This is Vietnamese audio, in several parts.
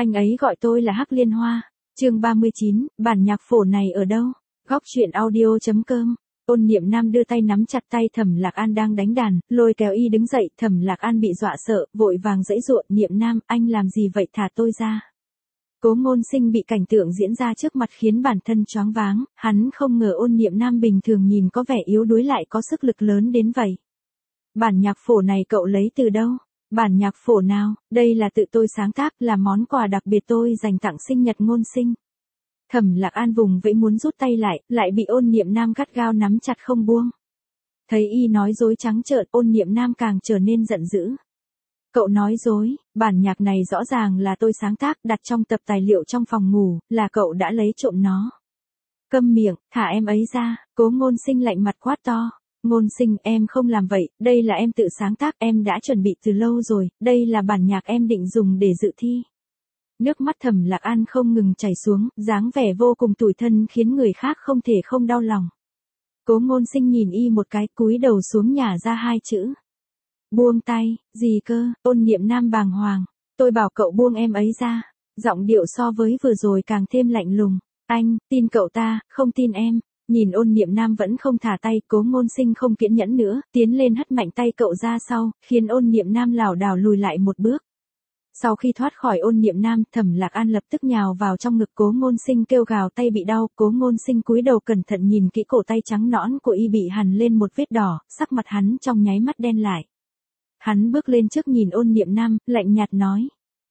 Anh ấy gọi tôi là Hắc Liên Hoa. Chương 39, bản nhạc phổ này ở đâu? Góc truyện audio.com. Ôn Niệm Nam đưa tay nắm chặt tay Thẩm Lạc An đang đánh đàn, lôi kéo y đứng dậy. Thẩm Lạc An bị dọa sợ, vội vàng giãy giụa. Niệm Nam, anh làm gì vậy, thả tôi ra. Cố Ngôn Sinh bị cảnh tượng diễn ra trước mặt khiến bản thân choáng váng, hắn không ngờ Ôn Niệm Nam bình thường nhìn có vẻ yếu đuối lại có sức lực lớn đến vậy. Bản nhạc phổ này cậu lấy từ đâu? Bản nhạc phổ nào? Đây là tự tôi sáng tác, là món quà đặc biệt tôi dành tặng sinh nhật Ngôn Sinh. Thẩm Lạc An vùng vẫy muốn rút tay lại bị Ôn Niệm Nam gắt gao nắm chặt không buông. Thấy y nói dối trắng trợn, Ôn Niệm Nam càng trở nên giận dữ. Cậu nói dối, bản nhạc này rõ ràng là tôi sáng tác, đặt trong tập tài liệu trong phòng ngủ, là cậu đã lấy trộm nó. Câm miệng, thả em ấy ra. Cố Ngôn Sinh lạnh mặt quát to. Ngôn Sinh, em không làm vậy, đây là em tự sáng tác, em đã chuẩn bị từ lâu rồi, đây là bản nhạc em định dùng để dự thi. Nước mắt Thẩm Lạc An không ngừng chảy xuống, dáng vẻ vô cùng tủi thân khiến người khác không thể không đau lòng. Cố Ngôn Sinh nhìn y một cái, cúi đầu xuống nhả ra hai chữ. Buông tay. Gì cơ? Ôn Niệm Nam bàng hoàng. Tôi bảo cậu buông em ấy ra. Giọng điệu so với vừa rồi càng thêm lạnh lùng. Anh, tin cậu ta, không tin em. Nhìn Ôn Niệm Nam vẫn không thả tay, Cố Ngôn Sinh không kiên nhẫn nữa, tiến lên hất mạnh tay cậu ra sau, khiến Ôn Niệm Nam lảo đảo lùi lại một bước. Sau khi thoát khỏi Ôn Niệm Nam, Thẩm Lạc An lập tức nhào vào trong ngực Cố Ngôn Sinh kêu gào tay bị đau. Cố Ngôn Sinh cúi đầu cẩn thận nhìn kỹ cổ tay trắng nõn của y bị hằn lên một vết đỏ, sắc mặt hắn trong nháy mắt đen lại. Hắn bước lên trước nhìn Ôn Niệm Nam, lạnh nhạt nói.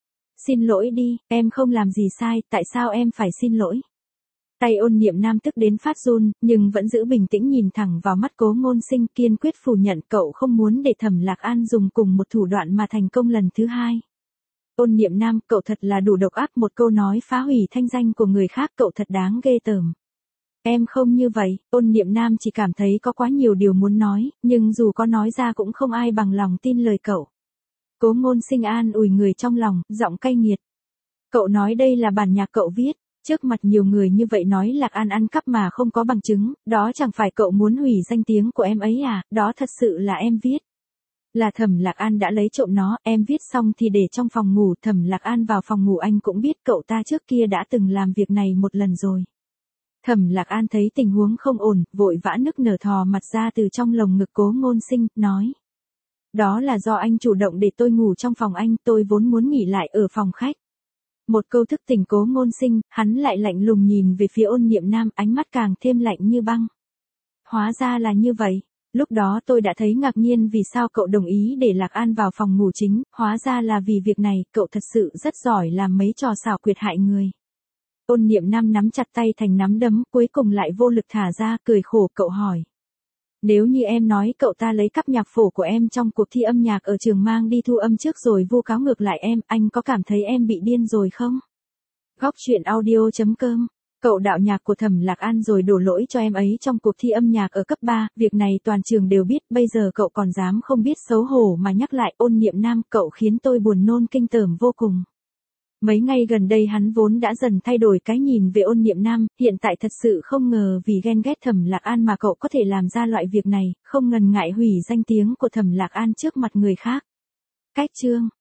Xin lỗi đi, em không làm gì sai, tại sao em phải xin lỗi? Tay Ôn Niệm Nam tức đến phát run, nhưng vẫn giữ bình tĩnh nhìn thẳng vào mắt Cố Ngôn Sinh, kiên quyết phủ nhận cậu không muốn để Thẩm Lạc An dùng cùng một thủ đoạn mà thành công lần thứ hai. Ôn Niệm Nam, cậu thật là đủ độc ác, một câu nói phá hủy thanh danh của người khác, cậu thật đáng ghê tởm. Em không như vậy. Ôn Niệm Nam chỉ cảm thấy có quá nhiều điều muốn nói, nhưng dù có nói ra cũng không ai bằng lòng tin lời cậu. Cố Ngôn Sinh an ủi người trong lòng, giọng cay nghiệt. Cậu nói đây là bản nhạc cậu viết, trước mặt nhiều người như vậy nói Lạc An ăn cắp mà không có bằng chứng, đó chẳng phải cậu muốn hủy danh tiếng của em ấy à, đó thật sự là em viết. Là Thẩm Lạc An đã lấy trộm nó, em viết xong thì để trong phòng ngủ. Thẩm Lạc An vào phòng ngủ anh cũng biết cậu ta trước kia đã từng làm việc này một lần rồi. Thẩm Lạc An thấy tình huống không ổn, vội vã nức nở thò mặt ra từ trong lồng ngực Cố Ngôn Sinh, nói. Đó là do anh chủ động để tôi ngủ trong phòng anh, tôi vốn muốn nghỉ lại ở phòng khách. Một câu thức tỉnh Cố Ngôn Sinh, hắn lại lạnh lùng nhìn về phía Ôn Niệm Nam, ánh mắt càng thêm lạnh như băng. Hóa ra là như vậy. Lúc đó tôi đã thấy ngạc nhiên vì sao cậu đồng ý để Lạc An vào phòng ngủ chính, hóa ra là vì việc này, cậu thật sự rất giỏi làm mấy trò xảo quyệt hại người. Ôn Niệm Nam nắm chặt tay thành nắm đấm, cuối cùng lại vô lực thả ra, cười khổ. Cậu hỏi. Nếu như em nói cậu ta lấy cắp nhạc phổ của em trong cuộc thi âm nhạc ở trường mang đi thu âm trước rồi vu cáo ngược lại em, anh có cảm thấy em bị điên rồi không? Góc truyện audio.com. Cậu đạo nhạc của Thẩm Lạc An rồi đổ lỗi cho em ấy trong cuộc thi âm nhạc ở cấp 3, việc này toàn trường đều biết, bây giờ cậu còn dám không biết xấu hổ mà nhắc lại. Ôn Niệm Nam, cậu khiến tôi buồn nôn kinh tởm vô cùng. Mấy ngày gần đây hắn vốn đã dần thay đổi cái nhìn về Ôn Niệm Nam, hiện tại thật sự không ngờ vì ghen ghét Thẩm Lạc An mà cậu có thể làm ra loại việc này, không ngần ngại hủy danh tiếng của Thẩm Lạc An trước mặt người khác. Cách chương.